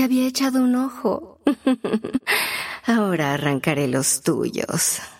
había echado un ojo. Ahora arrancaré los tuyos.